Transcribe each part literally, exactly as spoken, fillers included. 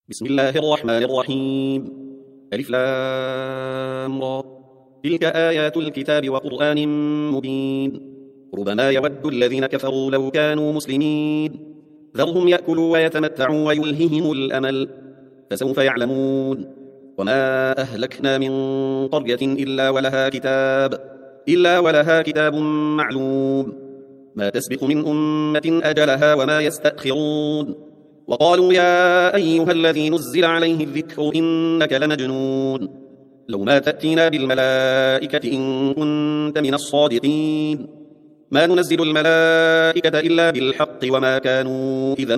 بسم الله الرحمن الرحيم. ألف لام را. تلك آيات الكتاب وقرآن مبين. ربما يود الذين كفروا لو كانوا مسلمين ذرهم يأكلوا ويتمتعوا ويلههم الأمل فسوف يعلمون. وما أهلكنا من قرية إلا ولها كتاب إلا ولها كتاب معلوم ما تسبق من أمة أجلها وما يستأخرون. وقالوا يا أيها الذي نزل عليه الذكر إنك لمجنون لو ما تأتينا بالملائكة إن كنت من الصادقين ما ننزل الملائكة إلا بالحق وما كانوا إذا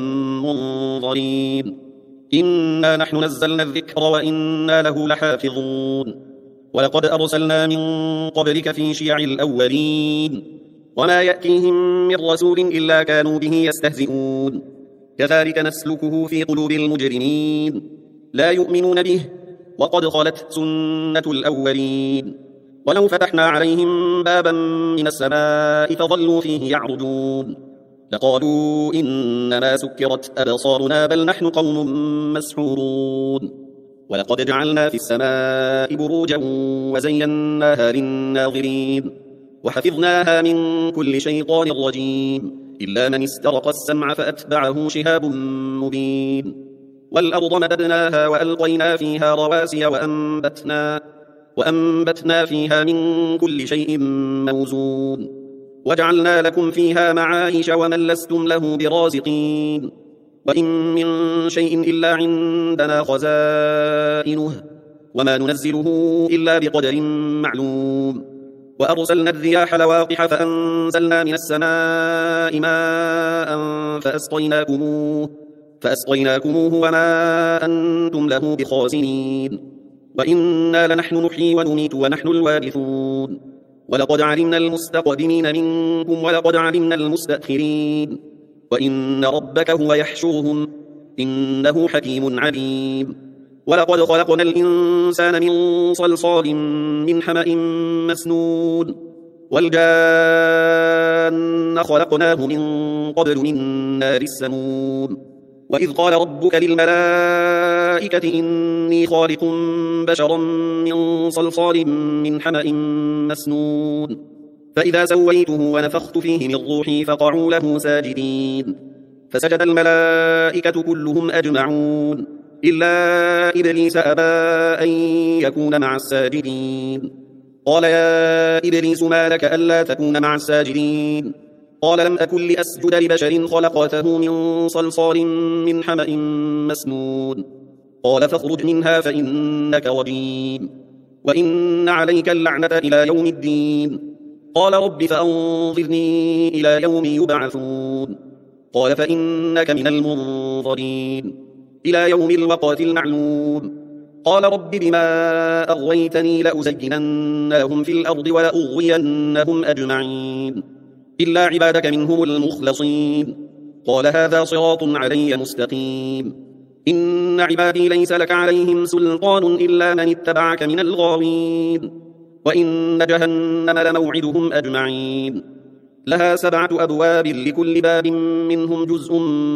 منظرين إنا نحن نزلنا الذكر وإنا له لحافظون. ولقد أرسلنا من قبلك في شيع الأولين وما يأتيهم من رسول إلا كانوا به يستهزئون كذلك نسلكه في قلوب المجرمين لا يؤمنون به وقد خلت سنة الأولين. ولو فتحنا عليهم بابا من السماء فظلوا فيه يعرجون لقالوا إنما سكرت أبصارنا بل نحن قوم مسحورون. ولقد جعلنا في السماء بروجا وزيناها للناظرين وحفظناها من كل شيطان رجيم إلا من استرق السمع فأتبعه شهاب مبين. والأرض مددناها وألقينا فيها رواسي وأنبتنا, وأنبتنا فيها من كل شيء موزون وجعلنا لكم فيها معايش ومن لستم له برازقين وإن من شيء إلا عندنا خزائنه وما ننزله إلا بقدر معلوم. وأرسلنا الرياح لواقح فأنزلنا من السماء ماء فأسقيناكموه, فأسقيناكموه وما أنتم له بخازنين وإنا لنحن نحيي ونميت ونحن الوارثون. ولقد علمنا المستقدمين منكم ولقد علمنا المستأخرين وإن ربك هو يحشرهم إنه حكيم عليم. ولقد خلقنا الإنسان من صلصال من حمأ مسنون والجان خلقناه من قبل من نار السموم. وإذ قال ربك للملائكة إني خالق بشرا من صلصال من حمأ مسنون فإذا سويته ونفخت فيه من روحي فقعوا له ساجدين فسجد الملائكة كلهم أجمعون إلا إبليس أبى أن يكون مع الساجدين. قال يا إبليس ما لك ألا تكون مع الساجدين قال لم أكن لأسجد لبشر خلقته من صلصال من حمأ مسنون قال فاخرج منها فإنك رجيم وإن عليك اللعنة إلى يوم الدين. قال رب فأنظرني إلى يوم يبعثون قال فإنك من المنظرين إلى يوم الوقت المعلوم. قال رب بما أغويتني لأزينن لهم في الأرض ولأغوينهم أجمعين إلا عبادك منهم المخلصين. قال هذا صراط علي مستقيم إن عبادي ليس لك عليهم سلطان إلا من اتبعك من الغاوين وإن جهنم لموعدهم أجمعين لها سبعة أبواب لكل باب منهم جزء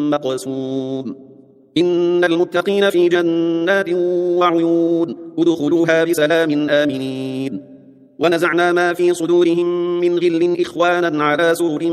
مقسوم إن المتقين في جنات وعيون ادخلوها بسلام آمنين. ونزعنا ما في صدورهم من غل إخوانا على سرر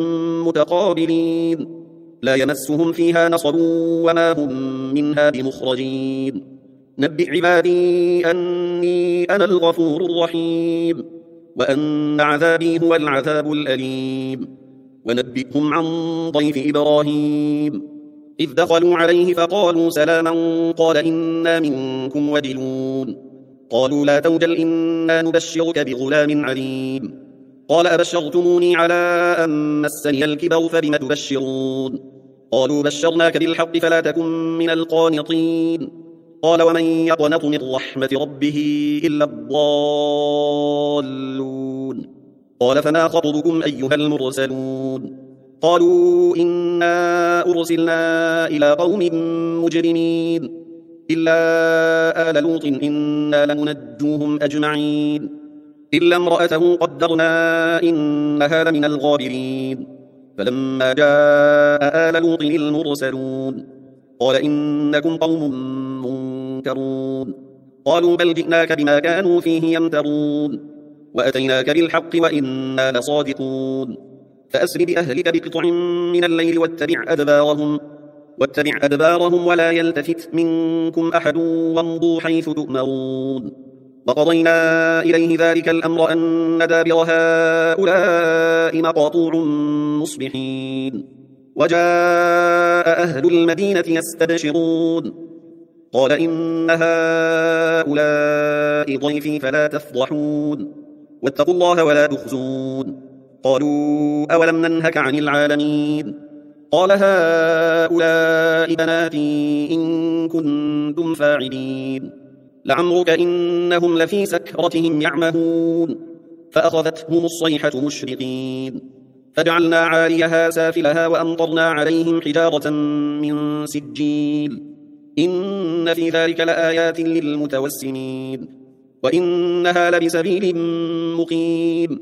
متقابلين لا يمسهم فيها نصب وما هم منها بمخرجين. نبئ عبادي أني أنا الغفور الرحيم وأن عذابي هو العذاب الأليم. ونبئهم عن ضيف إبراهيم إذ دخلوا عليه فقالوا سلاما قال إنا منكم وجلون قالوا لا توجل إنا نبشرك بغلام عليم قال أبشرتموني على أن مسني الكبر فبم تبشرون قالوا بشرناك بالحق فلا تكن من القانطين قال ومن يقنط من رحمة ربه إلا الضالون قال فما خطبكم أيها المرسلون قالوا إنا أرسلنا إلى قوم مجرمين إلا آل لوط إنا لمنجوهم أجمعين إلا امرأته قدرنا إنها لمن الغابرين فلما جاء آل لوط المرسلون قال إنكم قوم منكرون قالوا بل جئناك بما كانوا فيه يمترون وأتيناك بالحق وإنا لصادقون فأسر بأهلك بقطع من الليل واتبع أدبارهم واتبع أدبارهم ولا يلتفت منكم أحد وامضوا حيث تؤمرون وقضينا إليه ذلك الأمر أن دابر هؤلاء مقطوع مصبحين وجاء أهل المدينة يستبشرون قال إن هؤلاء ضيفي فلا تفضحون واتقوا الله ولا تخزون قالوا أولم ننهك عن العالمين قال هؤلاء بناتي إن كنتم فاعلين لعمرك إنهم لفي سكرتهم يعمهون فأخذتهم الصيحة مشرقين فجعلنا عاليها سافلها وأمطرنا عليهم حجارة من سجيل إن في ذلك لآيات للمتوسمين وإنها لبسبيل مقيم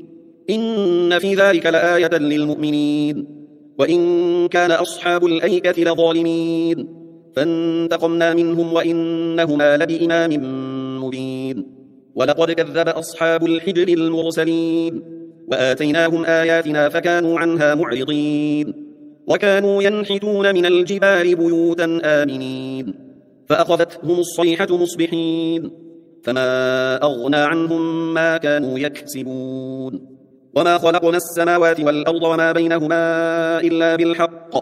إن في ذلك لآية للمؤمنين وإن كان أصحاب الأيكة لظالمين فانتقمنا منهم وإنهما لبإمام مبين ولقد كذب أصحاب الحجر المرسلين وآتيناهم آياتنا فكانوا عنها معرضين وكانوا ينحتون من الجبال بيوتا آمنين فأخذتهم الصيحة مصبحين فما أغنى عنهم ما كانوا يكسبون وما خلقنا السماوات والأرض وما بينهما إلا بالحق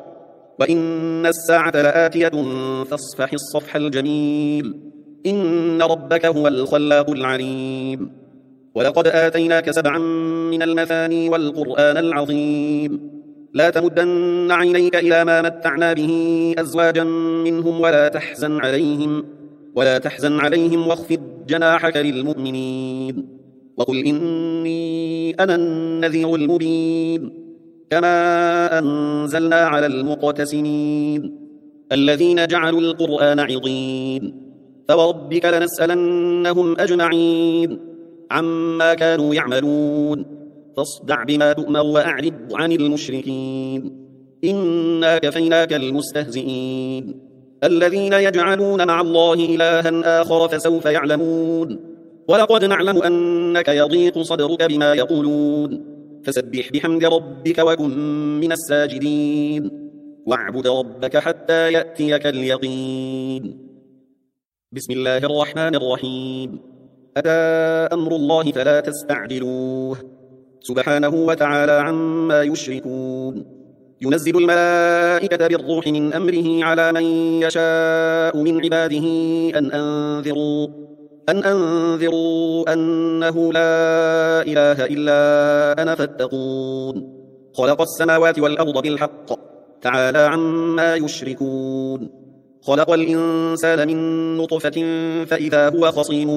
وإن الساعة لآتية فاصفح الصفح الجميل إن ربك هو الخلاق العليم ولقد آتيناك سبعا من المثاني والقرآن العظيم لا تمدن عينيك إلى ما متعنا به أزواجا منهم ولا تحزن عليهم ولا تحزن عليهم واخفض جناحك للمؤمنين وقل إني أنا النذير المبين كما أنزلنا على المقتسمين الذين جعلوا القرآن عضين فوربك لنسألنهم أجمعين عما كانوا يعملون فاصدع بما تؤمر وأعرض عن المشركين إنا كفيناك المستهزئين الذين يجعلون مع الله إلها آخر فسوف يعلمون ولقد نعلم أنك يضيق صدرك بما يقولون فسبح بحمد ربك وكن من الساجدين واعبد ربك حتى يأتيك اليقين بسم الله الرحمن الرحيم أتى أمر الله فلا تستعجلوه سبحانه وتعالى عما يشركون ينزل الملائكة بالروح من أمره على من يشاء من عباده أن أنذروا أن أنذروا أنه لا إله إلا أنا فاتقون خلق السماوات والأرض بالحق تعالى عما يشركون خلق الإنسان من نطفة فإذا هو خصيم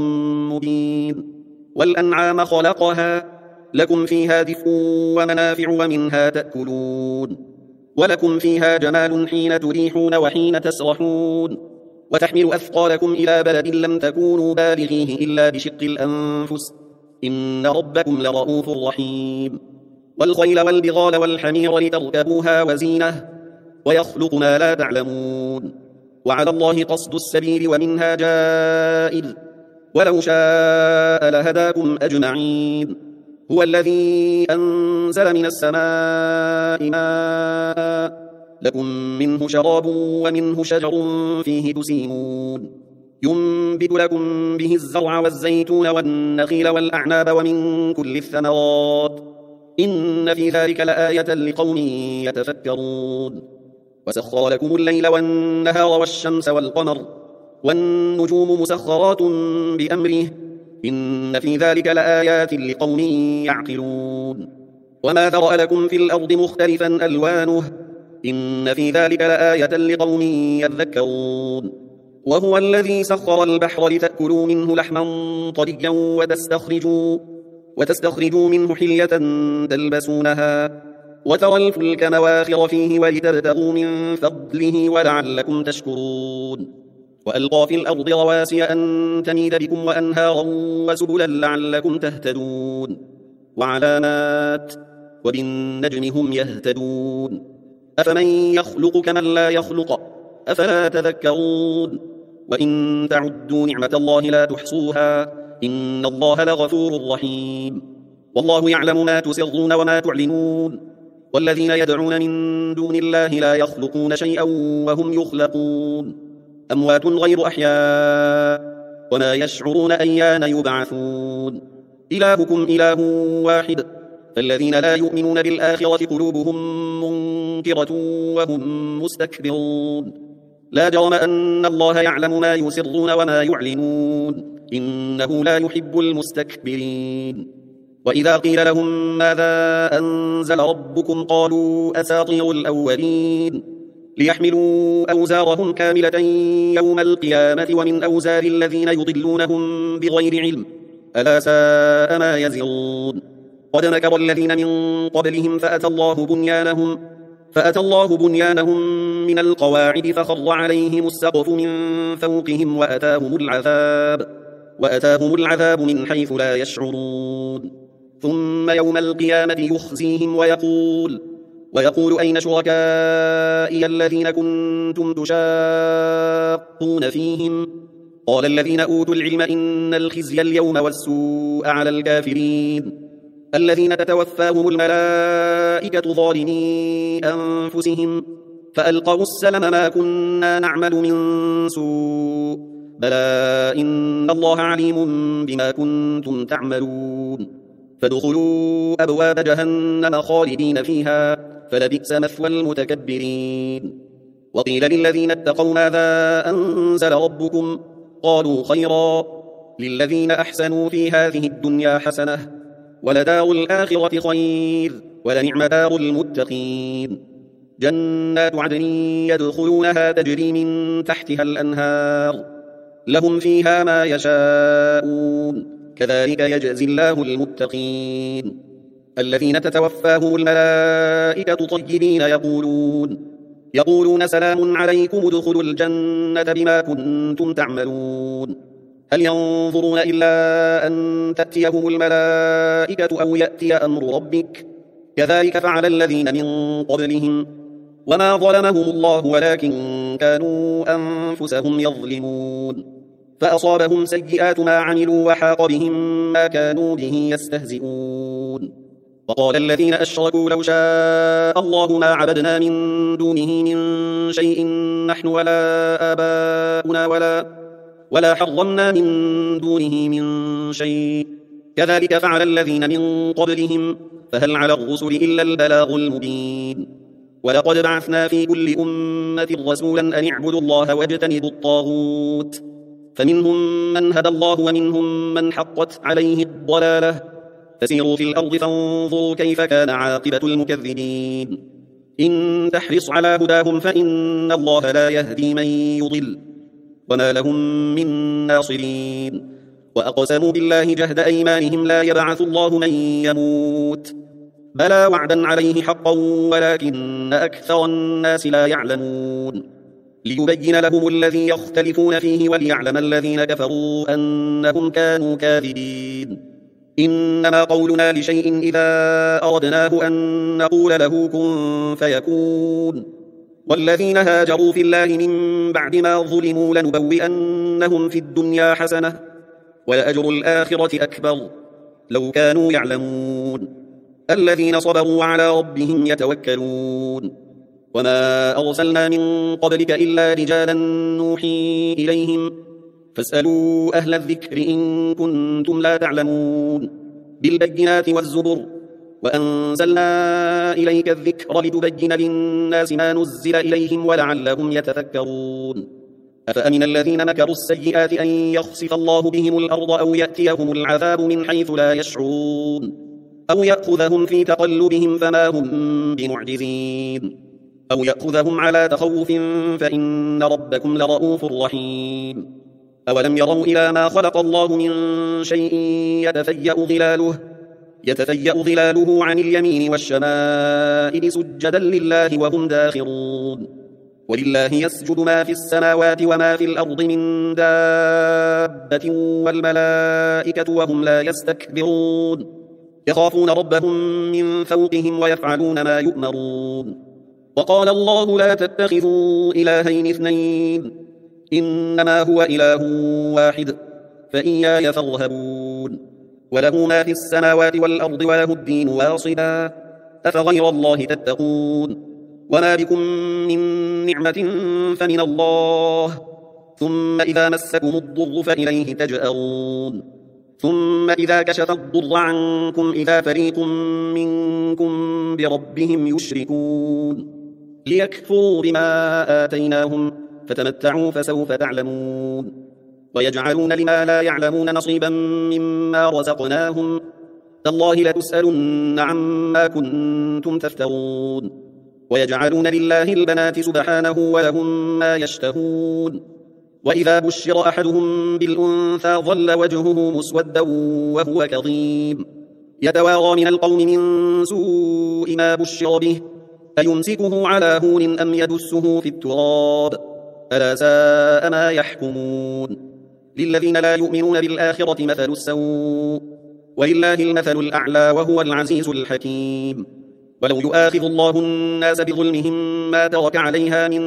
مبين والأنعام خلقها لكم فيها دفء ومنافع ومنها تأكلون ولكم فيها جمال حين تريحون وحين تسرحون وتحمل أثقالكم إلى بلد لم تكونوا بالغيه إلا بشق الأنفس إن ربكم لرؤوف رحيم والخيل والبغال والحمير لتركبوها وزينة ويخلق ما لا تعلمون وعلى الله قصد السبيل ومنها جائر ولو شاء لهداكم أجمعين هو الذي أنزل من السماء ماء لكم منه شراب ومنه شجر فيه تسيمون ينبت لكم به الزرع والزيتون والنخيل والأعناب ومن كل الثمرات إن في ذلك لآية لقوم يتفكرون وسخر لكم الليل والنهار والشمس والقمر والنجوم مسخرات بأمره إن في ذلك لآيات لقوم يعقلون وما ذرأ لكم في الأرض مختلفا ألوانه إن في ذلك لآية لقوم يذكرون وهو الذي سخر البحر لتأكلوا منه لحما طريا وتستخرجوا, وتستخرجوا منه حلية تلبسونها وترى الفلك مواخر فيه ولتبتغوا من فضله ولعلكم تشكرون وألقى في الأرض رواسي أن تميد بكم وأنهارا وسبلا لعلكم تهتدون وعلامات وبالنجم هم يهتدون أفمن يخلق كمن لا يخلق أفلا تذكرون وإن تعدوا نعمة الله لا تحصوها إن الله لغفور رحيم والله يعلم ما تسرون وما تعلنون والذين يدعون من دون الله لا يخلقون شيئا وهم يخلقون أموات غير أحياء وما يشعرون أيان يبعثون إلهكم إله واحد فالذين لا يؤمنون بالآخرة قلوبهم منكرة وهم مستكبرون لا جرم أن الله يعلم ما يسرون وما يعلنون إنه لا يحب المستكبرين وإذا قيل لهم ماذا أنزل ربكم قالوا أساطير الأولين ليحملوا أوزارهم كاملة يوم القيامة ومن أوزار الذين يضلونهم بغير علم ألا ساء ما يزرون قد مكر الذين من قبلهم فأتى الله بنيانهم فأتى الله بنيانهم من القواعد فخر عليهم السقف من فوقهم وأتاهم العذاب وأتاهم العذاب من حيث لا يشعرون ثم يوم القيامة يخزيهم ويقول ويقول أين شركائي الذين كنتم تشاقون فيهم قال الذين أوتوا العلم إن الخزي اليوم والسوء على الكافرين الذين تتوفاهم الملائكة ظالمي أنفسهم فألقوا السلم ما كنا نعمل من سوء بلى إن الله عليم بما كنتم تعملون فادخلوا أبواب جهنم خالدين فيها فلبئس مثوى المتكبرين وقيل للذين اتقوا ماذا أنزل ربكم قالوا خيرا للذين أحسنوا في هذه الدنيا حسنة ولدار الآخرة خير ولنعم دار المتقين جنات عدن يدخلونها تجري من تحتها الأنهار لهم فيها ما يشاءون كذلك يجزي الله المتقين الذين تتوفاهم الملائكة طيبين يقولون يقولون سلام عليكم ادخلوا الجنة بما كنتم تعملون هل ينظرون إلا أن تأتيهم الملائكة أو يأتي أمر ربك كذلك فعل الذين من قبلهم وما ظلمهم الله ولكن كانوا أنفسهم يظلمون فأصابهم سيئات ما عملوا وحاق بهم ما كانوا به يستهزئون وقال الذين أشركوا لو شاء الله ما عبدنا من دونه من شيء نحن ولا آباؤنا ولا ولا حرمنا من دونه من شيء كذلك فعل الذين من قبلهم فهل على الرسل إلا البلاغ المبين ولقد بعثنا في كل أمة رسولا أن اعبدوا الله واجتنبوا الطاغوت فمنهم من هدى الله ومنهم من حقت عليه الضلالة فسيروا في الأرض فانظروا كيف كان عاقبة المكذبين إن تحرص على هداهم فإن الله لا يهدي من يضل وما لهم من ناصرين وأقسموا بالله جهد أيمانهم لا يبعث الله من يموت بلى وعدا عليه حقا ولكن أكثر الناس لا يعلمون ليبين لهم الذي يختلفون فيه وليعلم الذين كفروا أنهم كانوا كاذبين إنما قولنا لشيء إذا أردناه أن نقول له كن فيكون والذين هاجروا في الله من بعد ما ظلموا لنبوئنهم في الدنيا حسنة ولأجر الآخرة أكبر لو كانوا يعلمون الذين صبروا على ربهم يتوكلون وما أرسلنا من قبلك إلا رجالا نوحي إليهم فاسألوا أهل الذكر إن كنتم لا تعلمون بالبينات والزبر وأنزلنا إليك الذكر لتبين للناس ما نزل إليهم ولعلهم يتفكرون أفأمن الذين مكروا السيئات أن يخسف الله بهم الأرض أو يأتيهم العذاب من حيث لا يشعرون أو يأخذهم في تقلبهم فما هم بمعجزين أو يأخذهم على تخوف فإن ربكم لرؤوف رحيم أولم يروا إلى ما خلق الله من شيء يتفيأ ظلاله يتفيأ ظلاله عن اليمين والشمائل سجدا لله وهم داخرون ولله يسجد ما في السماوات وما في الأرض من دابة والملائكة وهم لا يستكبرون يخافون ربهم من فوقهم ويفعلون ما يؤمرون وقال الله لا تتخذوا إلهين اثنين إنما هو إله واحد فإياي فارهبون وله ما في السماوات والأرض وله الدين واصبا أفغير الله تتقون وما بكم من نعمة فمن الله ثم إذا مسكم الضر فإليه تجأرون ثم إذا كشف الضر عنكم إذا فريق منكم بربهم يشركون ليكفروا بما آتيناهم فتمتعوا فسوف تعلمون ويجعلون لما لا يعلمون نصيبا مما رزقناهم تالله لتسألن عما كنتم تفترون ويجعلون لله البنات سبحانه ولهم ما يشتهون وإذا بشر أحدهم بالأنثى ظل وجهه مسودا وهو كظيم يتوارى من القوم من سوء ما بشر به أيمسكه على هون أم يدسه في التراب ألا ساء ما يحكمون للذين لا يؤمنون بالآخرة مثل السوء ولله المثل الأعلى وهو العزيز الحكيم ولو يؤاخذ الله الناس بظلمهم ما ترك عليها من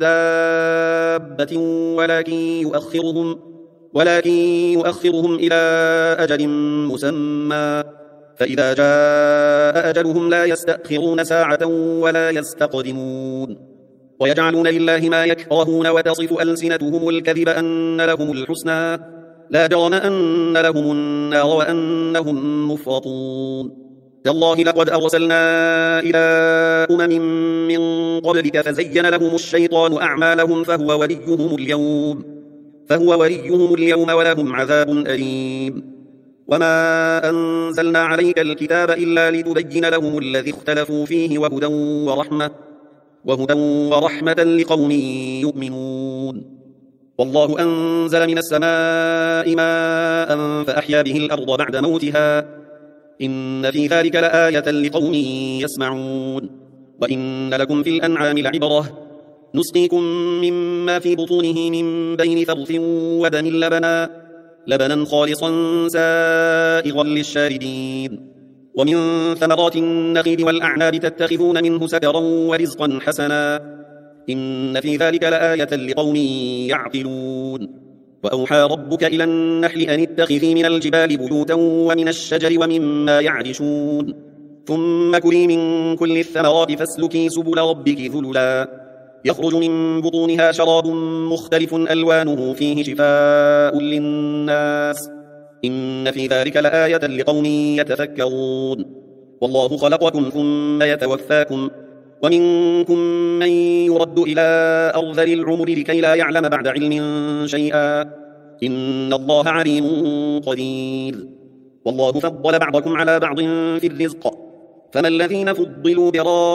دابة ولكن يؤخرهم, ولكن يؤخرهم إلى أجل مسمى فإذا جاء أجلهم لا يستأخرون ساعة ولا يستقدمون ويجعلون لله ما يكرهون وتصف ألسنتهم الكذب أن لهم الحسنى لا جرم أن لهم النار وأنهم مفرطون تالله لقد أرسلنا إلى أمم من قبلك فزين لهم الشيطان أعمالهم فهو وليهم اليوم فهو وليهم اليوم ولهم عذاب أليم وما أنزلنا عليك الكتاب إلا لتبين لهم الذي اختلفوا فيه وهدى ورحمة وهدى ورحمة لقوم يؤمنون والله أنزل من السماء ماء فأحيا به الأرض بعد موتها إن في ذلك لآية لقوم يسمعون وإن لكم في الأنعام لعبرة نسقيكم مما في بطونه من بين فرث ودم لبنا لبنا خالصا سائغا للشاربين ومن ثمرات النخيل والأعناب تتخذون منه سكرا ورزقا حسنا إن في ذلك لآية لقوم يعقلون وأوحى ربك إلى النحل أن اتخذي من الجبال بيوتا ومن الشجر ومما يعرشون ثم كلي من كل الثمرات فاسلكي سبل ربك ذللا يخرج من بطونها شراب مختلف ألوانه فيه شفاء للناس إن في ذلك لآية لقوم يتفكرون والله خلقكم ثم يتوفاكم ومنكم من يرد إلى أرذل العمر لكي لا يعلم بعد علم شيئا إن الله عليم قدير والله فضل بعضكم على بعض في الرزق فما الذين فضلوا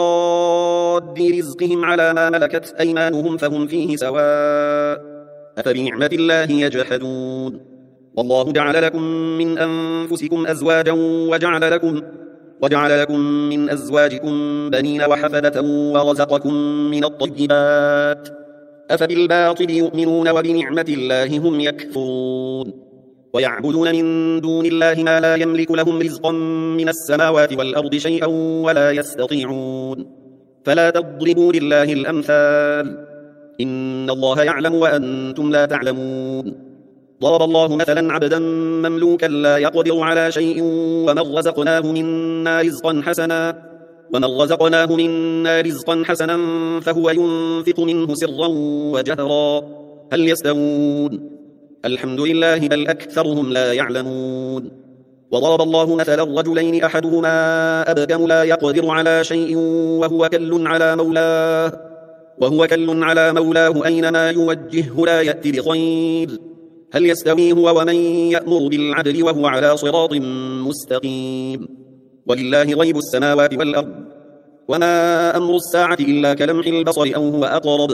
براد رزقهم على ما ملكت أيمانهم فهم فيه سواء أفبنعمة الله يجحدون والله جعل لكم من أنفسكم أزواجا وجعل لكم وجعل لكم من أزواجكم بنين وحفدة ورزقكم من الطيبات أفبالباطل يؤمنون وبنعمة الله هم يكفرون ويعبدون من دون الله ما لا يملك لهم رزقا من السماوات والأرض شيئا ولا يستطيعون فلا تضربوا لله الأمثال إن الله يعلم وأنتم لا تعلمون ضرب الله مثلا عبدا مملوكا لا يقدر على شيء ومن رزقناه منا رزقا حسنا ومن رزقناه منا رزقا حسنا فهو ينفق منه سرا وجهرا هل يستوون الحمد لله بل أكثرهم لا يعلمون وضرب الله مثلا الرجلين أحدهما أبكم لا يقدر على شيء وهو كل على مولاه وهو كل على مولاه أينما يوجهه لا يأتي بخير هل يستوي هو ومن يأمر بالعدل وهو على صراط مستقيم ولله غيب السماوات والأرض وما أمر الساعة إلا كلمح البصر أو هو أقرب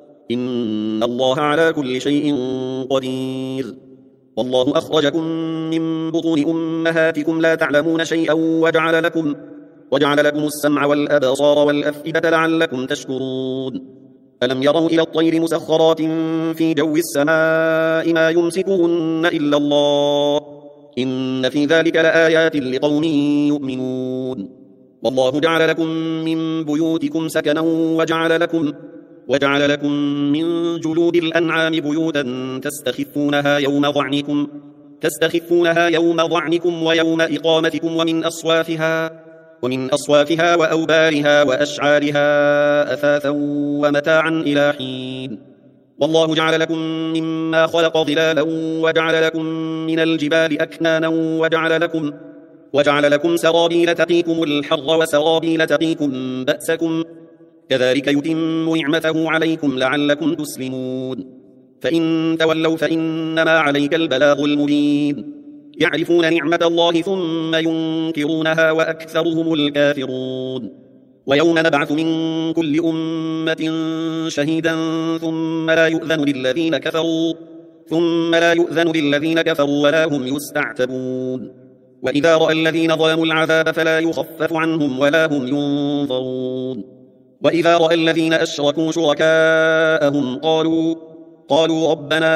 إن الله على كل شيء قدير والله أخرجكم من بطون أمهاتكم لا تعلمون شيئا وجعل لكم, وجعل لكم السمع والأبصار والأفئدة لعلكم تشكرون ألم يروا إلى الطير مسخرات في جو السماء ما يمسكهن إلا الله إن في ذلك لآيات لقوم يؤمنون والله جعل لكم من بيوتكم سكنا وجعل لكم وجعل لكم من جلود الأنعام بيوتا تستخفونها يوم ظعنكم تستخفونها يوم ظعنكم ويوم إقامتكم ومن أصوافها ومن أصوافها وأوبارها وأشعارها أثاثا ومتاعا إلى حين والله جعل لكم مما خلق ظلالا وجعل لكم من الجبال أكنانا وجعل لكم وجعل لكم سرابيل تقيكم الحر وسرابيل تقيكم بأسكم كذلك يتم نعمته عليكم لعلكم تسلمون فإن تولوا فإنما عليك البلاغ المبين يعرفون نعمة الله ثم ينكرونها وأكثرهم الكافرون ويوم نبعث من كل أمة شهيدا ثم لا يؤذن للذين كفروا ثم لا يؤذن للذين كفروا ولا هم يستعتبون وإذا رأى الذين ظلموا العذاب فلا يخفف عنهم ولا هم ينظرون وإذا رأى الذين أشركوا شركاءهم قالوا قالوا ربنا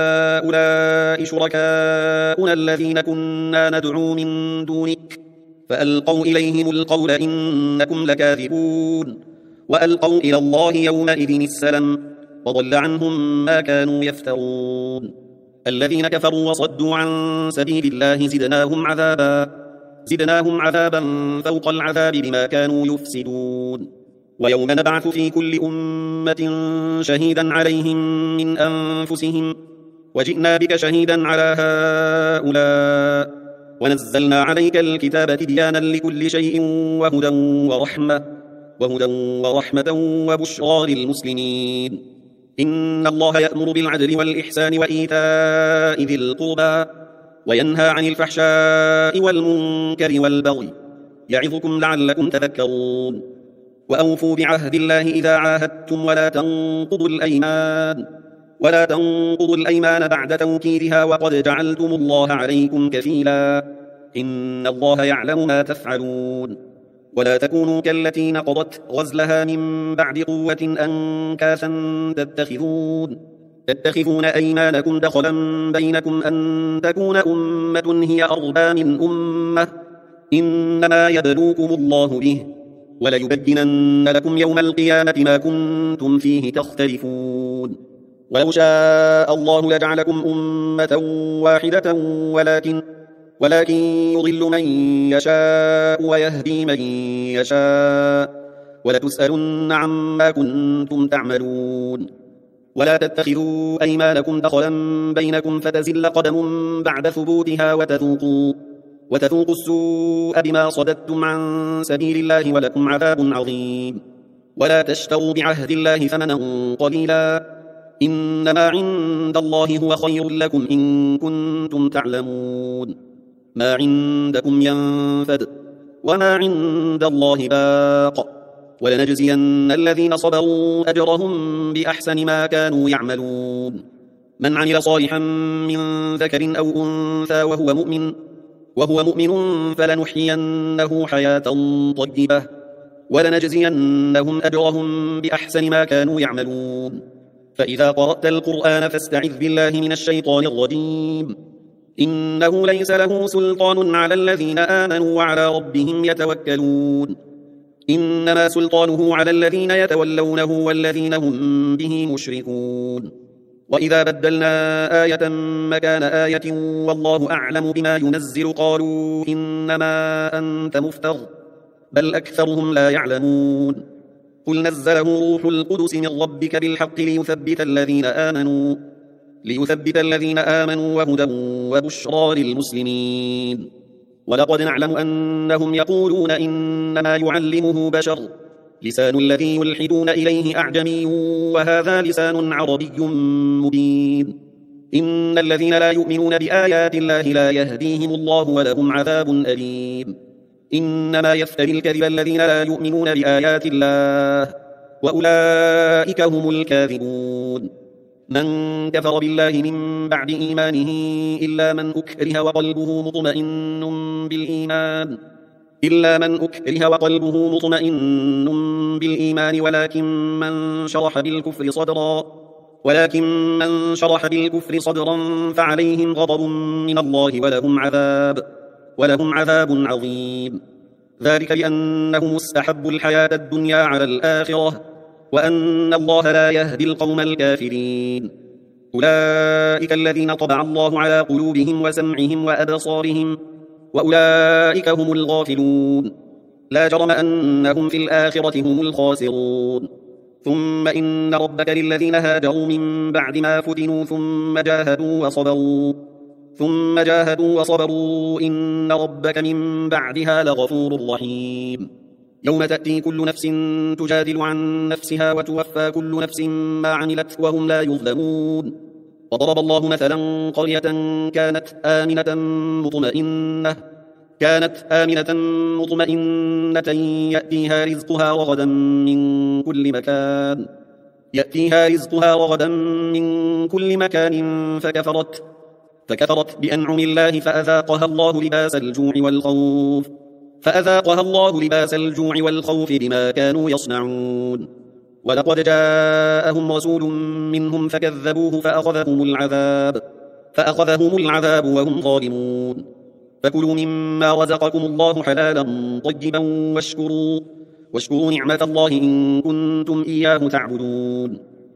هؤلاء شركاؤنا الذين كنا ندعو من دونك فألقوا إليهم القول إنكم لكاذبون وألقوا إلى الله يومئذ السلم وضل عنهم ما كانوا يفترون الذين كفروا وصدوا عن سبيل الله زدناهم عذابا زدناهم عذابا فوق العذاب بما كانوا يفسدون ويوم نبعث في كل أمة شهيدا عليهم من أنفسهم وجئنا بك شهيدا على هؤلاء ونزلنا عليك الكتاب تبيانا لكل شيء وهدى ورحمة وهدى ورحمة وبشرى للمسلمين إن الله يأمر بالعدل والإحسان وإيتاء ذي القربى وينهى عن الفحشاء والمنكر والبغي يعظكم لعلكم تذكرون وأوفوا بعهد الله إذا عاهدتم ولا تنقضوا الأيمان ولا تنقضوا الأيمان بعد توكيدها وقد جعلتم الله عليكم كفيلا إن الله يعلم ما تفعلون ولا تكونوا كالتي نقضت غزلها من بعد قوة أنكاثا تتخذون تتخذون أيمانكم دخلا بينكم أن تكون أمة هي أربى من أمة إنما يبلوكم الله به وليبينن لكم يوم القيامة ما كنتم فيه تختلفون ولو شاء الله لجعلكم أمة واحدة ولكن ولكن يضل من يشاء ويهدي من يشاء ولتسألن عما كنتم تعملون ولا تتخذوا أيمانكم دخلا بينكم فتزل قدم بعد ثبوتها وتذوقوا وتذوقوا السوء بما صددتم عن سبيل الله ولكم عذاب عظيم ولا تشتروا بعهد الله ثمنا قليلا إنما عند الله هو خير لكم إن كنتم تعلمون ما عندكم ينفد وما عند الله باق ولنجزين الذين صبروا أجرهم بأحسن ما كانوا يعملون من عمل صالحا من ذكر أو أنثى وهو مؤمن وهو مؤمن فلنحيينه حياة طيبة ولنجزينهم أجرهم بأحسن ما كانوا يعملون فإذا قرأت القرآن فاستعذ بالله من الشيطان الرجيم إنه ليس له سلطان على الذين آمنوا وعلى ربهم يتوكلون إنما سلطانه على الذين يتولونه والذين هم به مشركون وإذا بدلنا آية مكان آية والله أعلم بما ينزل قالوا إنما أنت مفتر بل أكثرهم لا يعلمون قل نزله روح القدس من ربك بالحق ليثبت الذين آمنوا ليثبت الذين آمنوا وهدى وبشرى للمسلمين ولقد نعلم أنهم يقولون إنما يعلمه بشر لسان الذي يلحدون إليه أعجمي وهذا لسان عربي مبين إن الذين لا يؤمنون بآيات الله لا يهديهم الله ولهم عذاب أليم إنما يفتري الكذب الذين لا يؤمنون بآيات الله وأولئك هم الكاذبون من كفر بالله من بعد إيمانه إلا من أكره وقلبه مطمئن بالإيمان إلا من أكره وقلبه مطمئن بالإيمان ولكن من شرح بالكفر صدرا ولكن من شرح بالكفر صدرا فعليهم غضب من الله ولهم عذاب ولهم عذاب عظيم ذلك بأنهم استحبوا الحياة الدنيا على الآخرة وأن الله لا يهدي القوم الكافرين. أولئك الذين طبع الله على قلوبهم وسمعهم وأبصارهم وأولئك هم الغافلون. لا جرم أنهم في الآخرة هم الخاسرون. ثم إن ربك للذين هاجروا من بعد ما فتنوا ثم جاهدوا وصبروا ثم جاهدوا وصبروا إن ربك من بعدها لغفور رحيم. يوم تأتي كل نفس تجادل عن نفسها وتوفى كل نفس ما عملت وهم لا يظلمون. وضرب الله مثلا قرية كانت آمنة مطمئنة كانت آمنة مطمئنة يأتيها رزقها رغدا من كل مكان يأتيها رزقها رغدا من كل مكان فكفرت فكفرت بأنعم الله فأذاقها الله لباس الجوع والخوف فأذاقها الله لباس الجوع والخوف بما كانوا يصنعون. ولقد جاءهم رسول منهم فكذبوه فأخذهم العذاب فأخذهم العذاب وهم ظالمون. فكلوا مما رزقكم الله حلالا طيبا واشكروا واشكروا نعمة الله إن كنتم إياه تعبدون.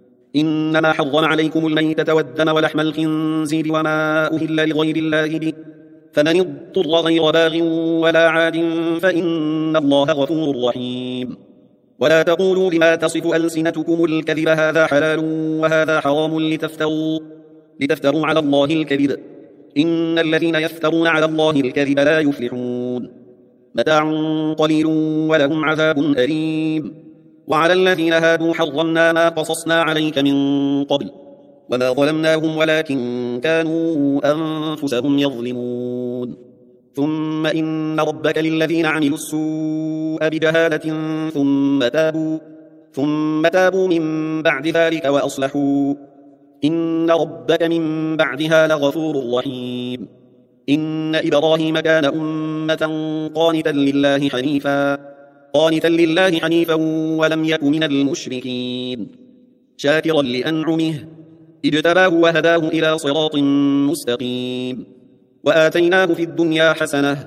إنما حرم عليكم الميتة والدم ولحم الخنزير وما أهل لغير الله به فمن اضطر غير باغ ولا عاد فإن الله غفور رحيم. ولا تقولوا لما تصف ألسنتكم الكذب هذا حلال وهذا حرام لتفتروا لتفتروا على الله الكذب إن الذين يفترون على الله الكذب لا يفلحون. متاع قليل ولهم عذاب أليم. وعلى الذين هادوا حرمنا ما قصصنا عليك من قبل وما ظلمناهم ولكن كانوا أنفسهم يظلمون. ثم إن ربك للذين عملوا السوء بجهالة ثم تابوا ثم تابوا من بعد ذلك وأصلحوا إن ربك من بعدها لغفور رحيم. إن إبراهيم كان أمة قانتا لله حنيفا قانتا لله حنيفا ولم يك من المشركين شاكرا لأنعمه اجتباه وهداه إلى صراط مستقيم. وآتيناه في الدنيا حسنة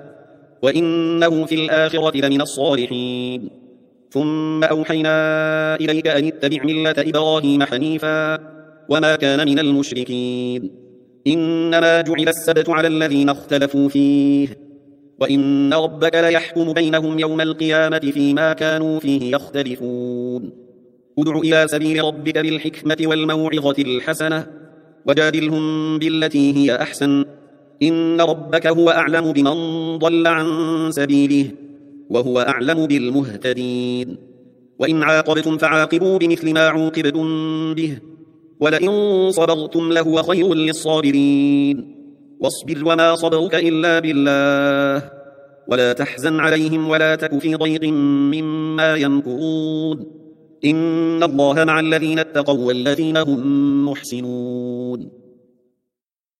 وإنه في الآخرة لمن الصالحين. ثم أوحينا إليك أن اتبع ملة إبراهيم حنيفا وما كان من المشركين. إنما جعل السبت على الذين اختلفوا فيه وإن ربك ليحكم بينهم يوم القيامة فيما كانوا فيه يختلفون. ادع إلى سبيل ربك بالحكمة والموعظة الحسنة وجادلهم بالتي هي أحسن إن ربك هو أعلم بمن ضل عن سبيله وهو أعلم بالمهتدين. وإن عاقبتم فعاقبوا بمثل ما عوقبتم به ولئن صبرتم لهو خير للصابرين. واصبر وما صبرك إلا بالله ولا تحزن عليهم ولا تك في ضيق مما يمكرون إن الله مع الذين اتقوا والذين هم محسنون.